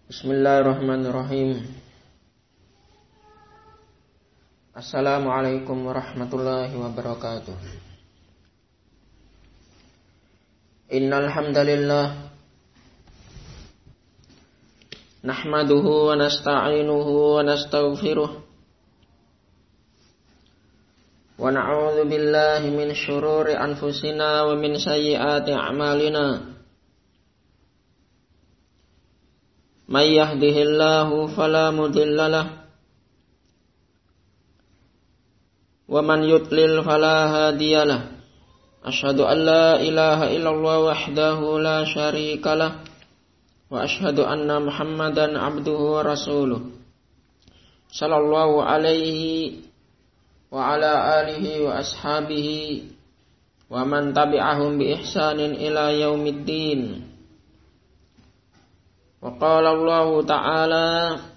Bismillahirrahmanirrahim. Assalamualaikum warahmatullahi wabarakatuh. Innal hamdalillah nahmaduhu wa nasta'inuhu wa nastaghfiruh wa na'udzu billahi min syururi anfusina wa min sayyiati a'malina. May yahdihillahu fala mudilla lahu wa man yudlil fala hadiya lahu. Asyhadu an la ilaha illallah wahdahu la syarika lahu wa asyhadu anna Muhammadan abduhu wa rasuluh. Sallallahu alaihi wa ala alihi wa ashabihi wa man tabi'ahum bi ihsanin ila yaumiddin. Wa qala Allah ta'ala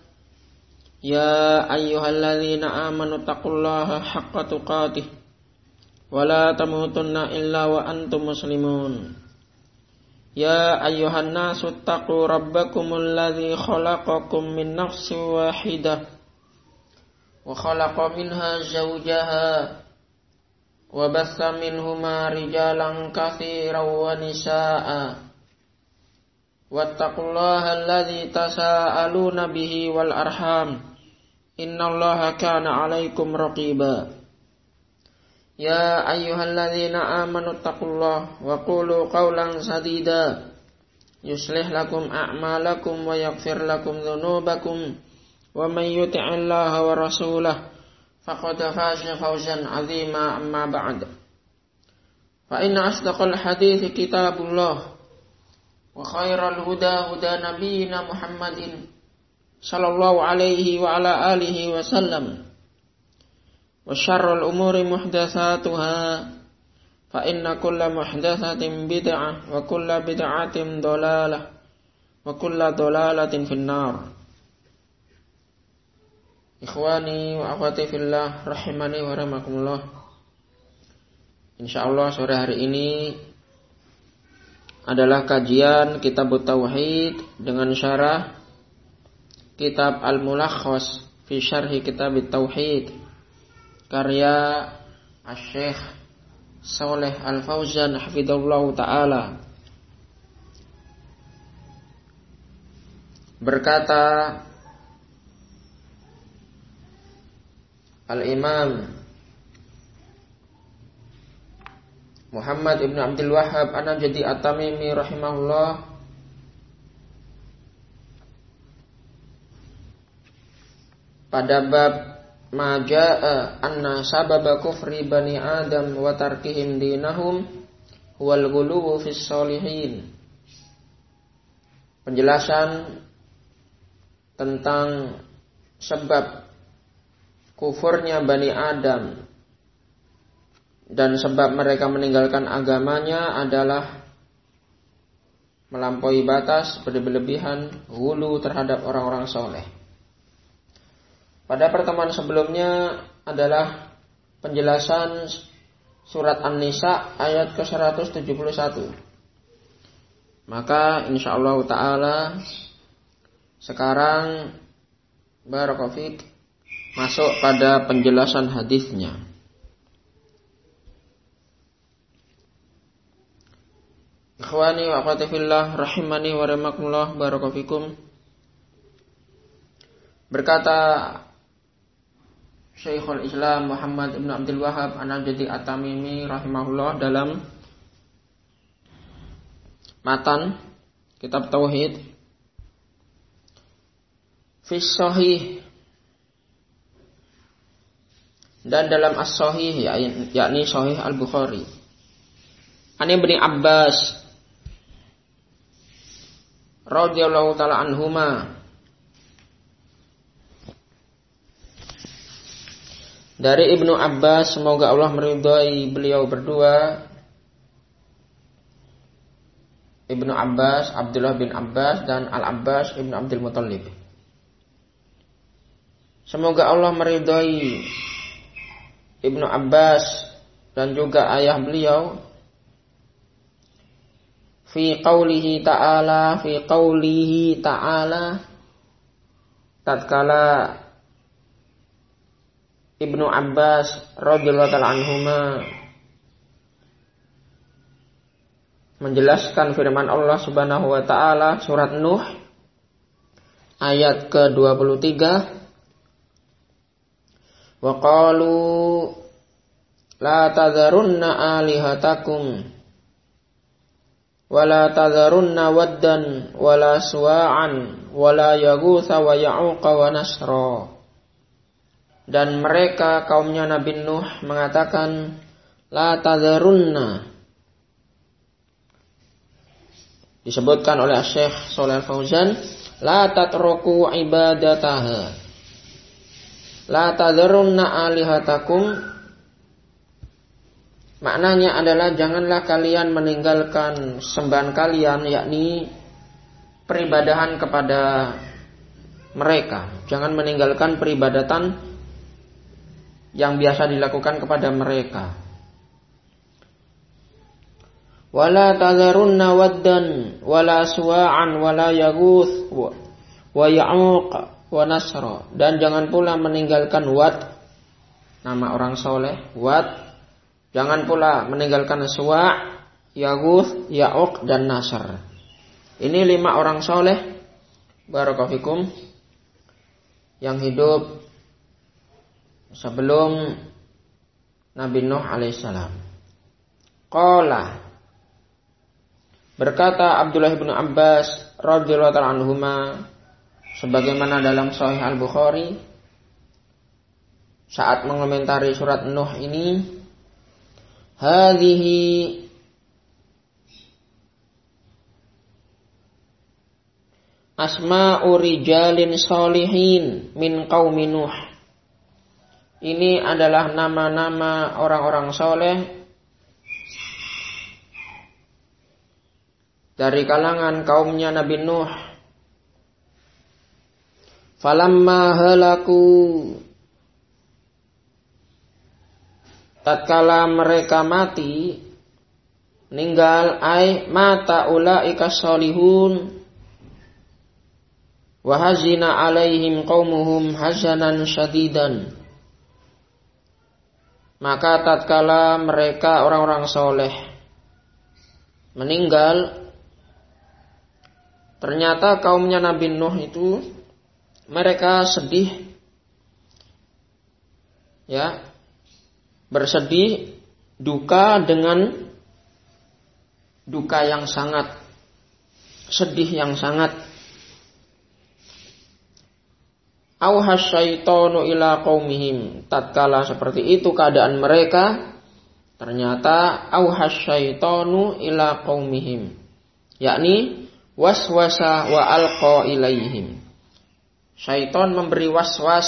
ya ayyuhalladzina amanu taqullaha haqqa tuqatih wa la tamutunna illa wa antum muslimun. Ya ayyuhan nasu taqu rabbakumul ladzi khalaqakum min nafsin wahidah wa khalaqa minha zawjaha wa bassa minhuma rijalan katsiran wa nisaa'a. Wattaqullaha alladzi tasaaluna bihi wal arham innallaha kana 'alaikum raqiba. Ya ayyuhalladzina amanu taqullaha wa qulu qawlan sadida yuslih lakum a'malakum wa yaghfir lakum dhunubakum wa may yuti'illaha wa rasulahu faqad faza fawzan 'azima. Amma ba'd. Fa inna asdaqal hadithi kitabullah wa khairal huda huda nabiyyina Muhammadin sallallahu alaihi wa ala alihi wa sallam wa syarrul umuri muhdatsatuha fa inna kulla muhdatsatin bid'ah wa kulla bid'atin dhalalah wa kulla dhalalatin finnar. Ikhwani wa akhwati fillah rahimani wa rahimakumullah. Insyaallah sore hari ini adalah kajian kitab Tauhid dengan syarah kitab Al-Mulakhas fi Syarhi Kitab Tauhid karya Asy-Syaikh Shalih Al-Fauzan hafizallahu taala. Berkata Al-Imam Muhammad ibn Abdul Wahhab An-Najdi At-Tamimi rahimahullah pada bab majaa anna sababa kufri bani Adam wa tarkihim dinahum wal ghuluwu fis sholihin. Penjelasan tentang sebab kufurnya Bani Adam dan sebab mereka meninggalkan agamanya adalah melampaui batas, berlebihan, ghulu terhadap orang-orang soleh. Pada pertemuan sebelumnya adalah penjelasan surat An-Nisa ayat ke-171. Maka insyaallah ta'ala sekarang barakallahu fiik masuk pada penjelasan hadisnya. Ikhwani wa akhwati fillah rahimani wa rahimakumullah barakallahu fikum. Berkata Syekhul Islam Muhammad ibn Abdul Wahhab An-Najdi At-Tamimi rahimahullah dalam matan kitab Tauhid fi Shahih dan dalam As-Shahih yakni Shahih Al-Bukhari. An Ibnu Abbas radhiyallahu taala anhuma, dari Ibnu Abbas semoga Allah meridhai beliau berdua. Ibnu Abbas, Abdullah bin Abbas dan Al-Abbas Ibnu Abdul Muthalib. Semoga Allah meridhai Ibnu Abbas dan juga ayah beliau fi qaulihi ta'ala tatkala Ibnu Abbas radhiyallahu ta'ala anhuma menjelaskan firman Allah Subhanahu wa taala surat Nuh ayat ke-23, wa qalu la tadharunna alihatakum wa la tadharunna waddan wa la suwa'an wa la yaghutsa wa ya'uqa wa nasra. Dan mereka kaumnya Nabi Nuh mengatakan la tadharunna, disebutkan oleh Syekh Shalih Al-Fauzan, la tatruku ibadataha, la tadharunna alihatakum, maknanya adalah janganlah kalian meninggalkan sembahan kalian, yakni peribadahan kepada mereka. Jangan meninggalkan peribadatan yang biasa dilakukan kepada mereka. Wala tadharunna waddan wala suwa'an wala yaghuth wa ya'uq wa nasra. Dan jangan pula meninggalkan Wad, nama orang soleh, Wad. Jangan pula meninggalkan Suwa', Yaghuth, Ya'uq dan Nasr. Ini 5 orang soleh, barakallahu fikum, yang hidup sebelum Nabi Nuh alaihissalam. Qala, berkata Abdullah bin Abbas radhiyallahu ta'ala anhuma, sebagaimana dalam Sahih Al-Bukhari, saat mengomentari surat Nuh ini, hadhihi asma'u rijalin sholihin min qaumi Nuh. Ini adalah nama-nama orang-orang soleh dari kalangan kaumnya Nabi Nuh. Falamma halaku, tatkala mereka mati, meninggal, ay mata ulaika sholihun, wa hazina alaihim qaumuhum hazanan syadidan. Maka tatkala mereka orang-orang soleh meninggal, ternyata kaumnya Nabi Nuh itu mereka sedih, ya, bersedih, duka dengan duka yang sangat, sedih yang sangat. Auhas syaitanu ila qaumihim, tatkala seperti itu keadaan mereka, ternyata auhas syaitanu ila qaumihim, yakni waswasa wa alqa ilaihim. Syaitan memberi waswas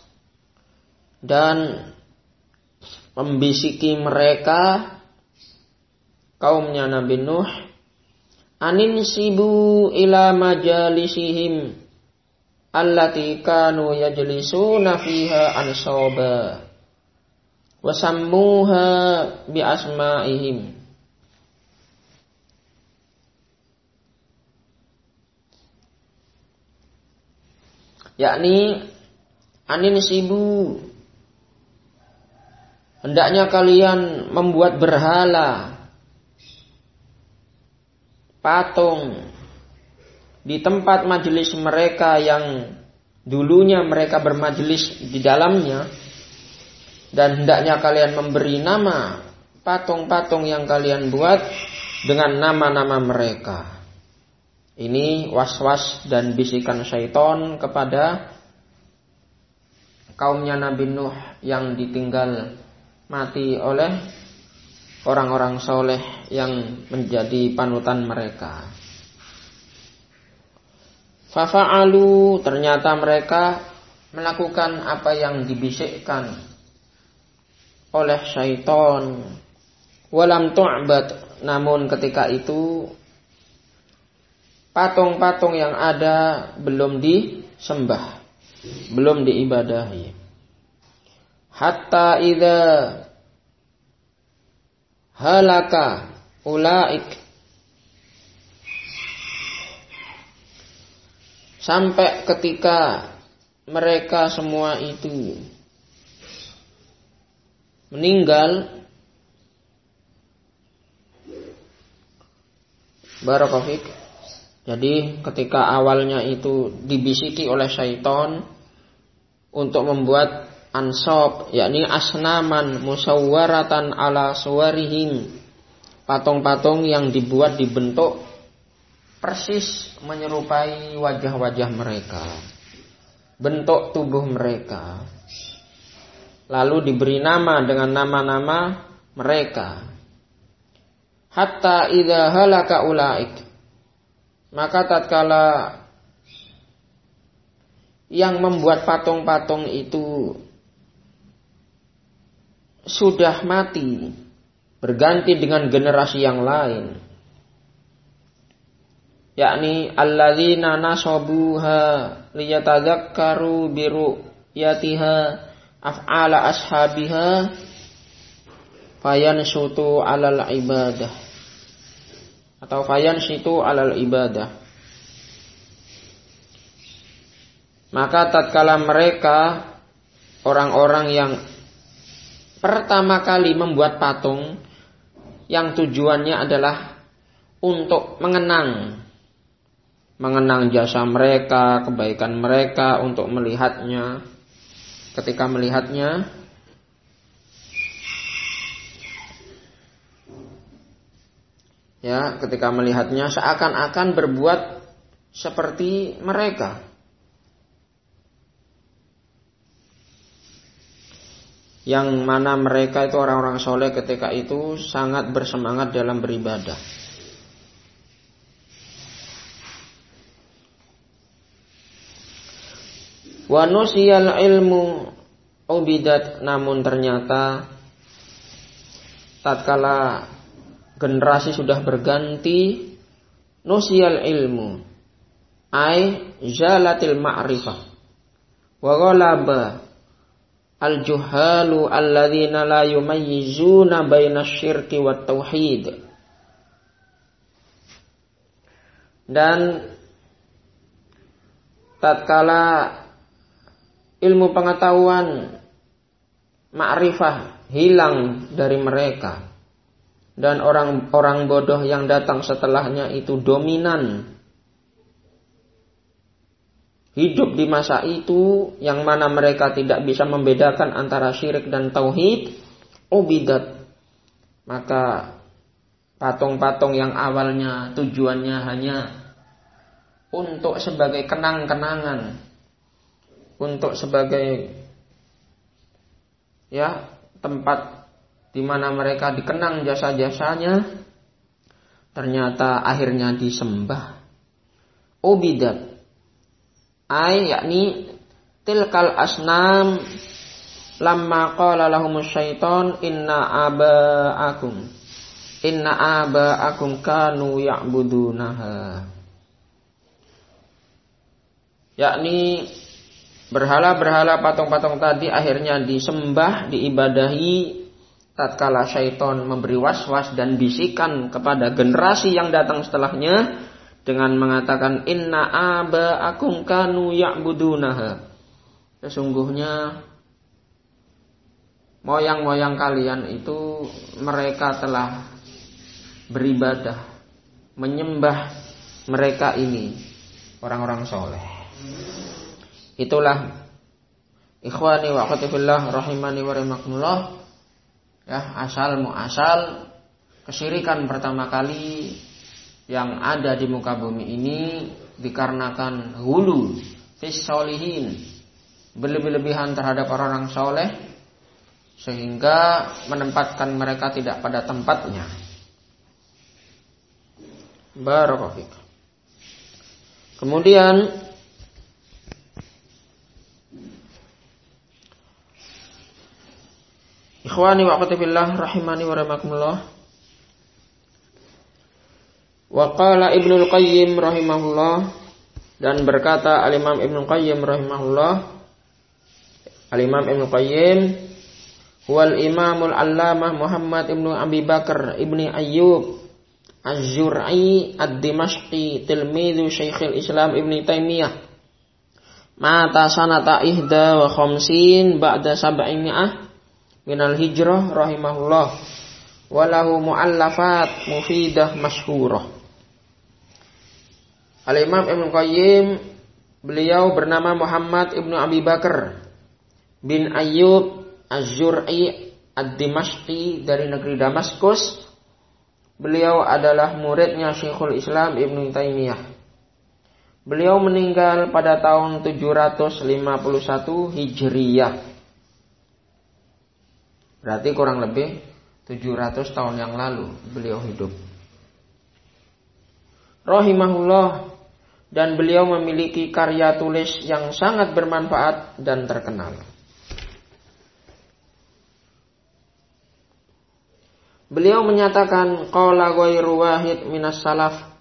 dan membisiki mereka, kaumnya Nabi Nuh, anin sibu ila majalisihim allati kanu yajlisuna fiha ansaba wa sammuha bi asma'ihim. Yakni anin sibu, hendaknya kalian membuat berhala, patung di tempat majelis mereka yang dulunya mereka bermajelis di dalamnya, dan hendaknya kalian memberi nama patung-patung yang kalian buat dengan nama-nama mereka. Ini was-was dan bisikan syaitan kepada kaumnya Nabi Nuh yang ditinggal mati oleh orang-orang soleh yang menjadi panutan mereka. Fafa'alu, ternyata mereka melakukan apa yang dibisikkan oleh syaitan. Walam tu'bad, namun ketika itu patung-patung yang ada belum disembah, belum diibadahi. Hatta idza halaka ulaik, sampai ketika mereka semua itu meninggal, Barakofik. Jadi ketika awalnya itu dibisiki oleh syaitan untuk membuat ansab, yakni asnaman musawwaratan ala suwarihim, patung-patung yang dibuat dibentuk persis menyerupai wajah-wajah mereka, bentuk tubuh mereka. Lalu diberi nama dengan nama-nama mereka. Hatta idza halaka ulaik, maka tatkala yang membuat patung-patung itu sudah mati, berganti dengan generasi yang lain, yakni alladzina nasabuha liyatadzakkaru biru'yatiha af'ala ashabiha fayansutu alal ibadah, atau fayansitu alal ibadah. Maka tatkala mereka, orang-orang yang pertama kali membuat patung yang tujuannya adalah untuk mengenang jasa mereka, kebaikan mereka, untuk melihatnya. Ketika melihatnya, ketika melihatnya seakan-akan berbuat seperti mereka. Yang mana mereka itu orang-orang soleh ketika itu sangat bersemangat dalam beribadah. Wa nusiyal ilmu ubidat, namun ternyata tatkala generasi sudah berganti, nusiyal ilmu ay zalatil ma'rifah wa ghalaba al-juhalu alladzina la yumayyizuna baina syirki wat tauhid. Dan tatkala ilmu pengetahuan ma'rifah hilang dari mereka, dan orang-orang bodoh yang datang setelahnya itu dominan hidup di masa itu, yang mana mereka tidak bisa membedakan antara syirik dan tauhid, ubidat. Maka patung-patung yang awalnya tujuannya hanya untuk sebagai kenang-kenangan, untuk sebagai tempat di mana mereka dikenang jasa-jasanya, ternyata akhirnya disembah. Ubidat ay yakni tilkal asnam lamma qala lahumus syaiton inna aba'akum kanu ya'budunaha, yakni berhala-berhala patung-patung tadi akhirnya disembah, diibadahi tatkala syaiton memberi was-was dan bisikan kepada generasi yang datang setelahnya dengan mengatakan inna aba'akum kanu ya'budunaha, sesungguhnya moyang-moyang kalian itu mereka telah beribadah, menyembah mereka ini, orang-orang soleh. Itulah ikhwani wa akhwati fillah rahimani wa rahimakumullah, asal muasal kesyirikan pertama kali yang ada di muka bumi ini dikarenakan hulu fis sholihin, berlebih-lebihan terhadap orang-orang soleh, sehingga menempatkan mereka tidak pada tempatnya. Barakallahu. Kemudian ikhwani wa akhwati fillah rahimani wa rahimakumullah, wa qala Ibnul Qayyim rahimahullah, dan berkata Al-Imam Ibnul Qayyim rahimahullah, Al-Imam Ibnul Qayyim huwal imamul allamah Muhammad ibnu Abi Bakar ibni Ayyub Az-Zur'i Ad-Dimashqi tilmidhu Syekhul Islam Ibn Taimiyah mata sanata ihda wa khamsin ba'da sab'imi'ah minal hijrah rahimahullah. Walahu mu'allafat mufidah masyhurah. Al-Imam Ibnu Qayyim, beliau bernama Muhammad Ibnu Abi Bakar bin Ayyub Az-Zur'i Ad-Dimashqi dari negeri Damaskus. Beliau adalah muridnya Syekhul Islam Ibnu Taimiyah. Beliau meninggal pada tahun 751 Hijriyah. Berarti kurang lebih 700 tahun yang lalu beliau hidup. Rahimahullah. Dan beliau memiliki karya tulis yang sangat bermanfaat dan terkenal. Beliau menyatakan qala ghairu wahid minas salaf,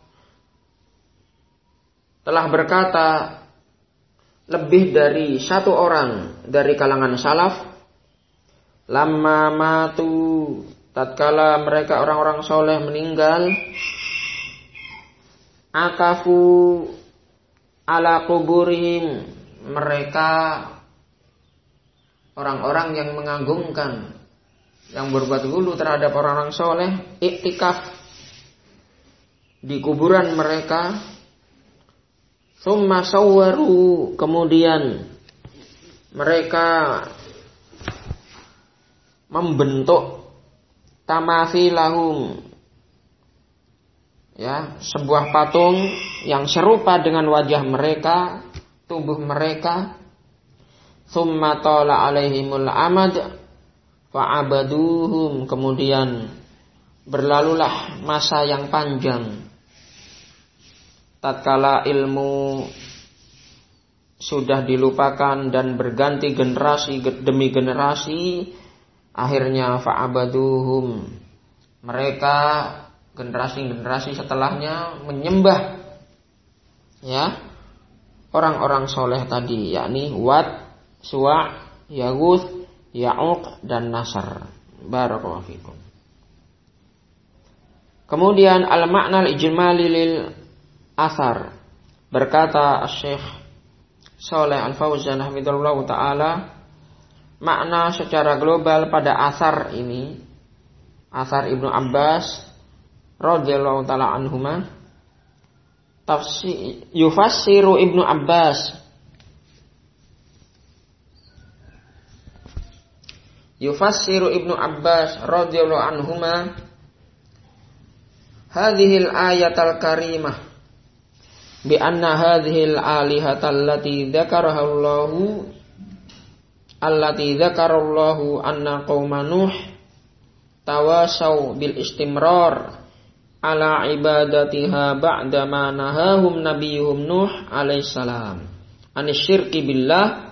telah berkata lebih dari satu orang dari kalangan salaf, lamma matu, tatkala mereka orang-orang soleh meninggal, akafu ala kuburihim, mereka orang-orang yang mengagungkan, yang berbuat hulu terhadap orang-orang soleh, iktikaf di kuburan mereka. Summa sawwaru, kemudian mereka membentuk tamathilahum, ya, sebuah patung yang serupa dengan wajah mereka, tubuh mereka. Tsumma tala alaihimul amad fa'abaduhum, kemudian berlalulah masa yang panjang. Tatkala ilmu sudah dilupakan dan berganti generasi demi generasi, akhirnya fa'abaduhum, mereka generasi-generasi setelahnya menyembah, ya, orang-orang soleh tadi, yakni Wad, Suwa', Yaguth, Ya'uq dan Nasr. Barakallahu fikum. Kemudian al-makna al-ijmali lil athar, berkata Syekh Shalih Al-Fauzan hafizahullah taala, makna secara global pada athar ini, athar Ibnu Abbas radhiyallahu taala anhuma, yufassiru Ibnu Abbas radhiyallahu anhuma hadhil ayatal karimah bi anna hadhil alihatal lati dzakarallahu anna qauma nuh tawasaw bil istimrar ala ibadatiha ba'da ma nahahum nabiyuhum Nuh alaihissalam anisyirki billah.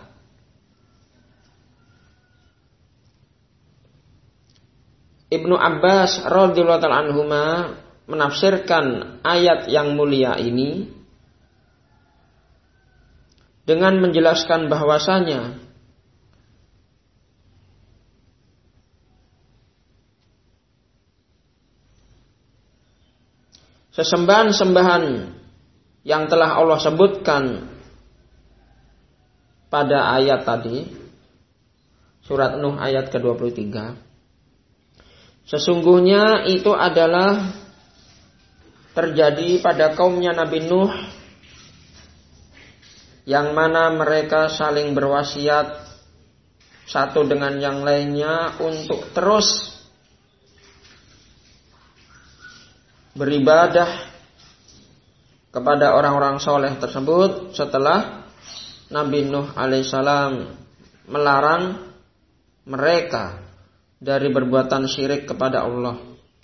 Ibnu Abbas radhiyallahu ta'ala anhuma menafsirkan ayat yang mulia ini dengan menjelaskan bahwasanya sesembahan-sembahan yang telah Allah sebutkan pada ayat tadi, surat Nuh ayat ke-23, sesungguhnya itu adalah terjadi pada kaumnya Nabi Nuh, yang mana mereka saling berwasiat satu dengan yang lainnya untuk terus beribadah kepada orang-orang soleh tersebut setelah Nabi Nuh alaihissalam melarang mereka dari berbuatan syirik kepada Allah.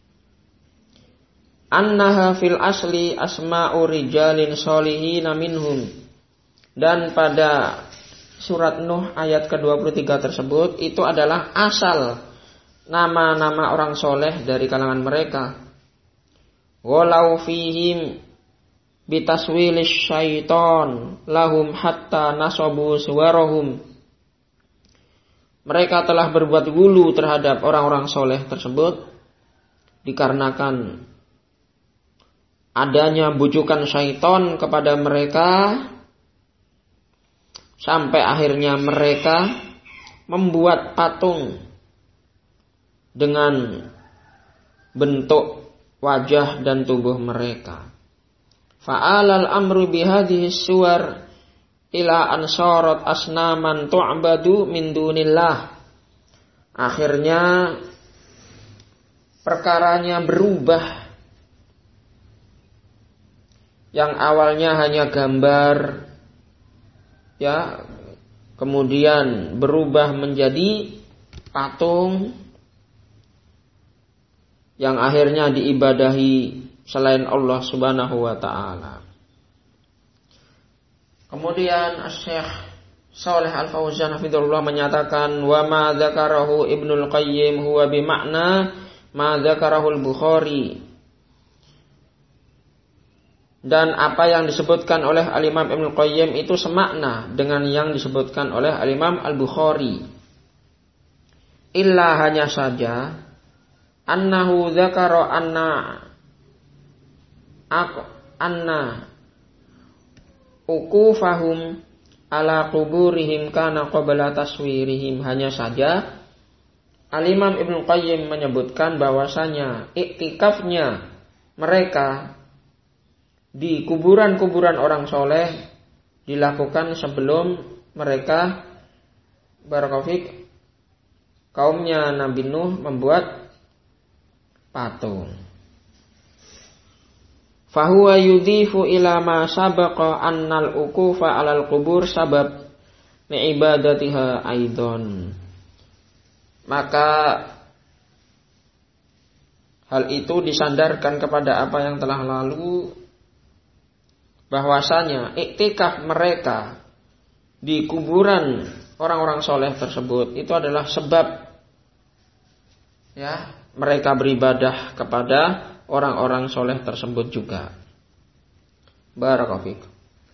Annaha fil asli asma'u rijalin solihina minhum, dan pada surat Nuh ayat ke-23 tersebut itu adalah asal nama-nama orang soleh dari kalangan mereka. Walau fihim bitaswilis syaiton lahum hatta nasabu suwarahum, mereka telah berbuat gulu terhadap orang-orang soleh tersebut dikarenakan adanya bujukan syaiton kepada mereka, sampai akhirnya mereka membuat patung dengan bentuk wajah dan tubuh mereka. Fa'alal amru bihadhihi suwar ila ansarat asnaman tu'badu min dunillah. Akhirnya perkaranya berubah. Yang awalnya hanya gambar, ya, kemudian berubah menjadi patung yang akhirnya diibadahi selain Allah Subhanahu wa taala. Kemudian Syekh Shalih Al-Fauzan hafizahullah menyatakan, wa ma dzakarahu Ibnul Qayyim huwa bimakna ma dzakarahu Al-Bukhari. Dan apa yang disebutkan oleh Al-Imam Ibnul Qayyim itu semakna dengan yang disebutkan oleh Al-Imam Al-Bukhari. Illa hanya saja annahu dzakara anna uqufahum ala quburihim kana qabla taswirihim. Hanya saja Al-Imam Ibnu Qayyim menyebutkan bahwasanya iktikafnya mereka di kuburan-kuburan orang soleh dilakukan sebelum mereka barakafik kaumnya Nabi Nuh membuat patung. Fahuwa yudhifu ila ma sabaqa annal uqufa 'alal qubur sabab li'ibadatiha aidon. Maka hal itu disandarkan kepada apa yang telah lalu, bahwasanya iktikaf mereka di kuburan orang-orang soleh tersebut itu adalah sebab, ya, mereka beribadah kepada orang-orang soleh tersebut juga. Barakallahu.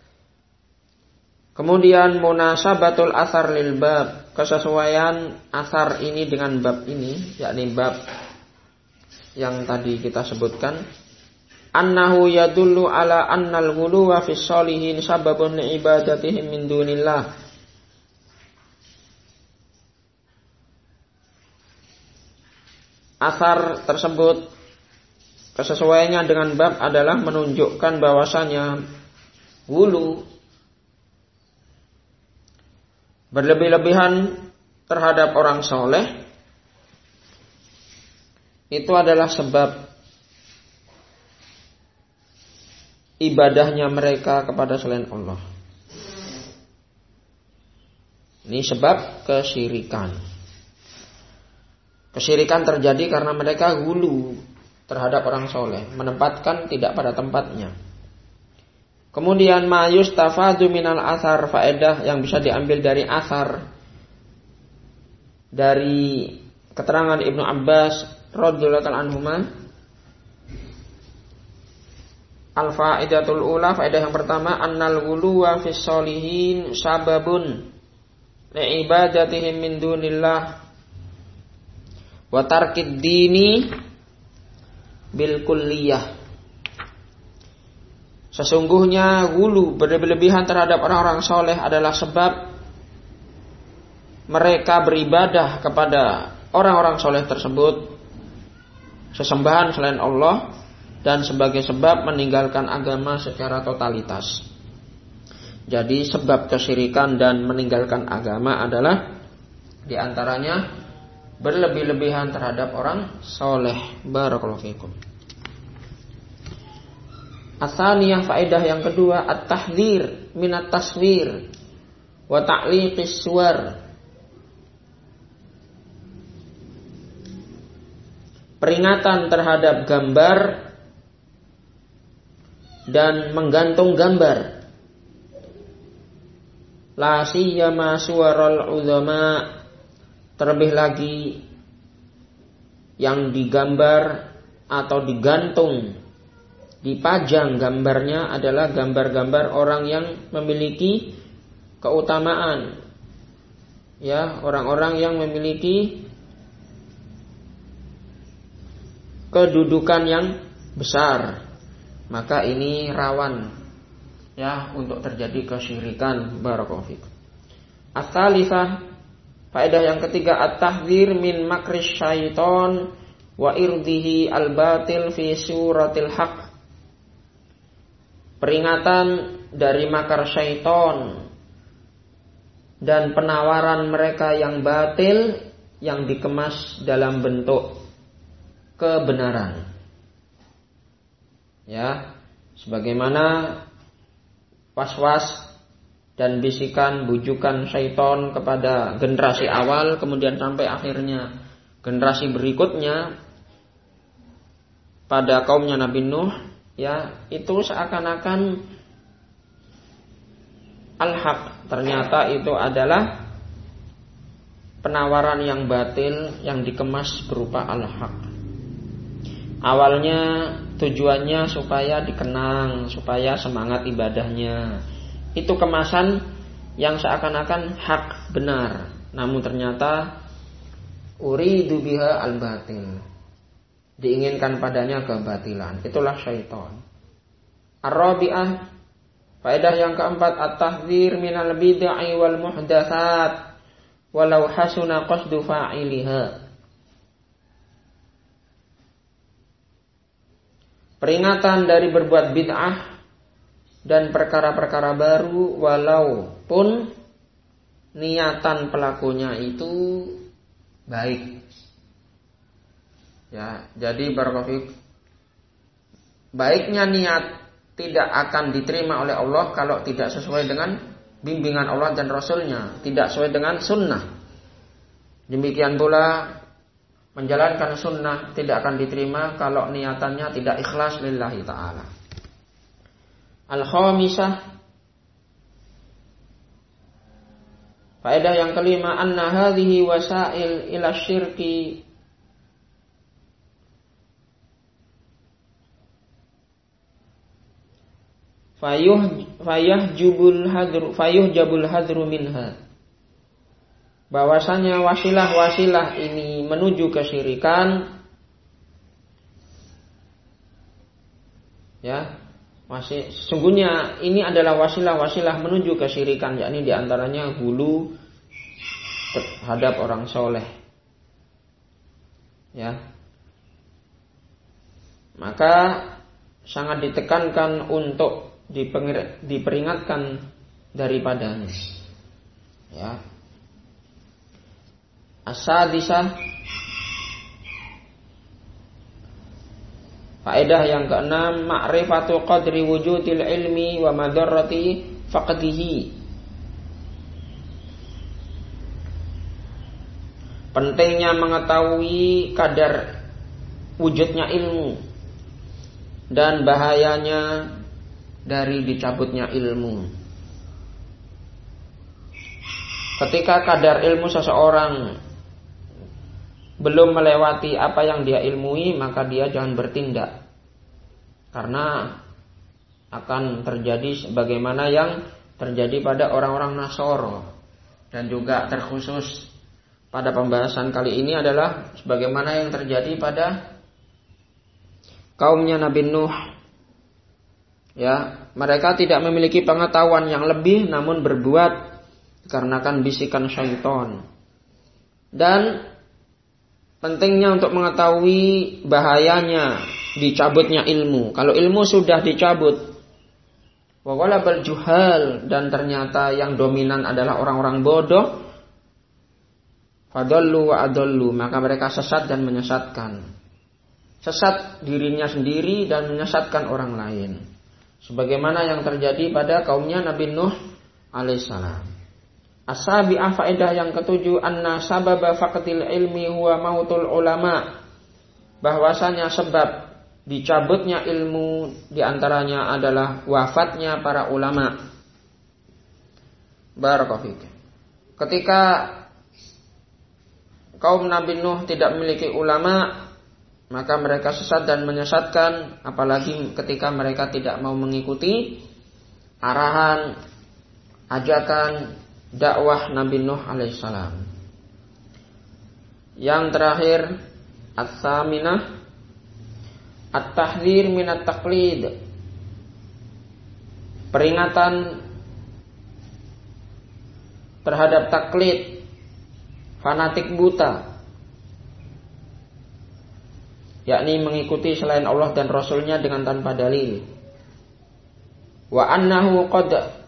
Kemudian munasabatul asar lil bab, kesesuaian asar ini dengan bab ini, yakni bab yang tadi kita sebutkan. Annahu yadullu ala annal ghuluwa fis sholihin sababun li ibadatihim min dunillah. Asar tersebut kesesuaiannya dengan bab adalah menunjukkan bahwasanya ghulu, berlebih-lebihan terhadap orang soleh, itu adalah sebab ibadahnya mereka kepada selain Allah. Ini sebab kesyirikan. Kesyirikan terjadi karena mereka ghulu terhadap orang soleh, menempatkan tidak pada tempatnya. Kemudian ma yustafadu minal asar, faedah yang bisa diambil dari asar, dari keterangan Ibnu Abbas radhiyallahu anhuma. Al-faidatul ula, faedah yang pertama, annal ghuluwa fis sholihin sababun li'ibadatihim min dunillah wa tarkid dini bil kulliyah. Sesungguhnya ghulu, berlebihan terhadap orang-orang soleh adalah sebab mereka beribadah kepada orang-orang soleh tersebut, sesembahan selain Allah, dan sebagai sebab meninggalkan agama secara totalitas. Jadi sebab kesyirikan dan meninggalkan agama adalah diantaranya berlebih-lebihan terhadap orang soleh. Barakallahu fikum. Atsaniyah, faedah yang kedua, at-tahdhir minat taswir wa ta'liqis suwar. Peringatan terhadap gambar dan menggantung gambar. La siyama suwarul uzama, terlebih lagi yang digambar atau digantung, dipajang gambarnya adalah gambar-gambar orang yang memiliki keutamaan, ya, orang-orang yang memiliki kedudukan yang besar. Maka ini rawan, ya, untuk terjadi kesyirikan. Barakallahu fikum. Ats-tsalitsah, faedah yang ketiga, at-tahdzir min makris syaiton wa irdihi al-batil fi suratil haq. Peringatan dari makar syaiton dan penawaran mereka yang batil yang dikemas dalam bentuk kebenaran. Ya, sebagaimana was-was dan bisikan bujukan syaiton kepada generasi awal, kemudian sampai akhirnya generasi berikutnya pada kaumnya Nabi Nuh, ya, itu seakan-akan al-haq, ternyata itu adalah penawaran yang batil yang dikemas berupa al-haq. Awalnya tujuannya supaya dikenang, supaya semangat ibadahnya. Itu kemasan yang seakan-akan hak benar, namun ternyata uridu biha al-batil, diinginkan padanya kebatilan. Itulah syaitan. Ar-rabi'ah, faedah yang keempat, at-tahdzir minal bid'ah wal muhdatsat walau hasuna qasdu fa'iliha. Peringatan dari berbuat bid'ah dan perkara-perkara baru walaupun niatan pelakunya itu baik. Ya, jadi barakallahu, baiknya niat tidak akan diterima oleh Allah kalau tidak sesuai dengan bimbingan Allah dan Rasulnya, tidak sesuai dengan sunnah. Demikian pula menjalankan sunnah tidak akan diterima kalau niatannya tidak ikhlas lillahi ta'ala. Al-khamisah, faedah yang kelima, anna hadhihi wasail ila syirki fayuhjabul hadru minha. Bahwasanya wasilah-wasilah ini menuju kesyirikan, ya, sesungguhnya ini adalah wasilah-wasilah menuju kesyirikan, yakni diantaranya hulu terhadap orang soleh, ya. Maka sangat ditekankan untuk diperingatkan daripadanya, ya. As-sadisah, faedah yang keenam, ma'rifatu qadri wujudil ilmi wa madarrati faqdihi. Pentingnya mengetahui kadar wujudnya ilmu dan bahayanya dari dicabutnya ilmu. Ketika kadar ilmu seseorang belum melewati apa yang dia ilmui, maka dia jangan bertindak, karena akan terjadi sebagaimana yang terjadi pada orang-orang Nasoro, dan juga terkhusus pada pembahasan kali ini adalah sebagaimana yang terjadi pada kaumnya Nabi Nuh. Ya, mereka tidak memiliki pengetahuan yang lebih, namun berbuat dikarenakan bisikan syaitan. Dan pentingnya untuk mengetahui bahayanya dicabutnya ilmu. Kalau ilmu sudah dicabut, wa ghalabal juhal, dan ternyata yang dominan adalah orang-orang bodoh, fadallu wa adallu, maka mereka sesat dan menyesatkan. Sesat dirinya sendiri dan menyesatkan orang lain. Sebagaimana yang terjadi pada kaumnya Nabi Nuh alaihissalam. As-sabi'ah, faedah yang ketujuh, anna sababa faqdil ilmi huwa mautul ulama. Bahwasanya sebab dicabutnya ilmu diantaranya adalah wafatnya para ulama. Barakallahu fiik. Ketika kaum Nabi Nuh tidak memiliki ulama, maka mereka sesat dan menyesatkan, apalagi ketika mereka tidak mau mengikuti arahan, ajakan, dakwah Nabi Nuh alaihissalam. Yang terakhir, at-thaminah, at-tahdzir minat taqlid. Peringatan terhadap taklid, fanatik buta, yakni mengikuti selain Allah dan Rasulnya dengan tanpa dalil. Wa annahu qad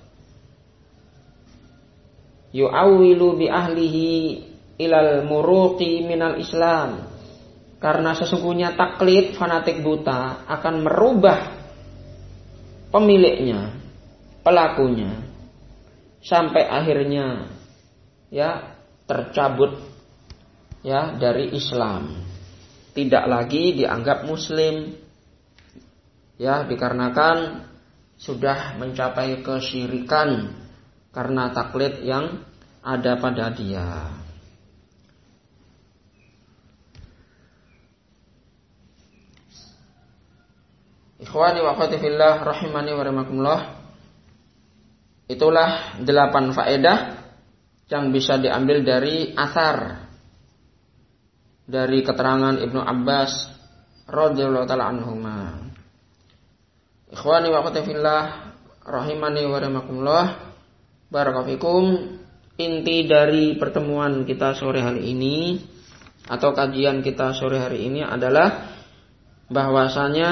yu'awwilu bi ahlihi ilal muruqi minal Islam. Karena sesungguhnya taklid, fanatik buta akan merubah pemiliknya, pelakunya, sampai akhirnya tercabut dari Islam, tidak lagi dianggap muslim, dikarenakan sudah mencapai kesyirikan karena taklid yang ada pada dia. Ikhwani wa akhwati fillah rahimani wa rahimakumullah. Itulah 8 faedah yang bisa diambil dari athar, dari keterangan Ibnu Abbas radhiyallahu taala anhuma. Ikhwani wa akhwati fillah rahimani wa rahimakumullah. Barakallahu fikum. Inti dari pertemuan kita sore hari ini atau kajian kita sore hari ini adalah bahwasanya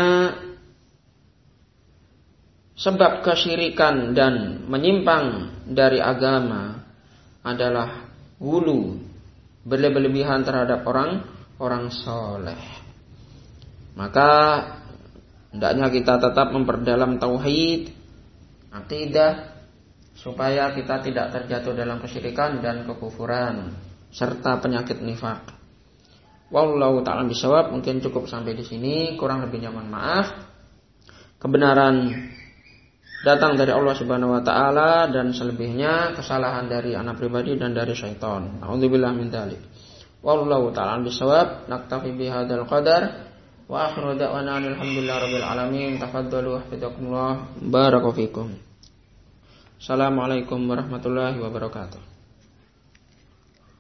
sebab kesyirikan dan menyimpang dari agama adalah ghulu, berlebihan terhadap orang soleh. Maka hendaknya kita tetap memperdalam tauhid, akidah, supaya kita tidak terjatuh dalam kesyirikan dan kekufuran serta penyakit nifaq. Wallahu ta'ala bisawab. Mungkin cukup sampai di sini, kurang lebihnya mohon maaf. Kebenaran datang dari Allah Subhanahu wa taala dan selebihnya kesalahan dari anak pribadi dan dari syaitan. A'udzubillahi min dzalik. Wallahu ta'ala bisawab. Naktafi bihadzal qadar wa akhiru da'wana alhamdulillahirabbil alamin. Tafaddalu hafizakumullah. Barakallahu fikum. Assalamualaikum warahmatullahi wabarakatuh.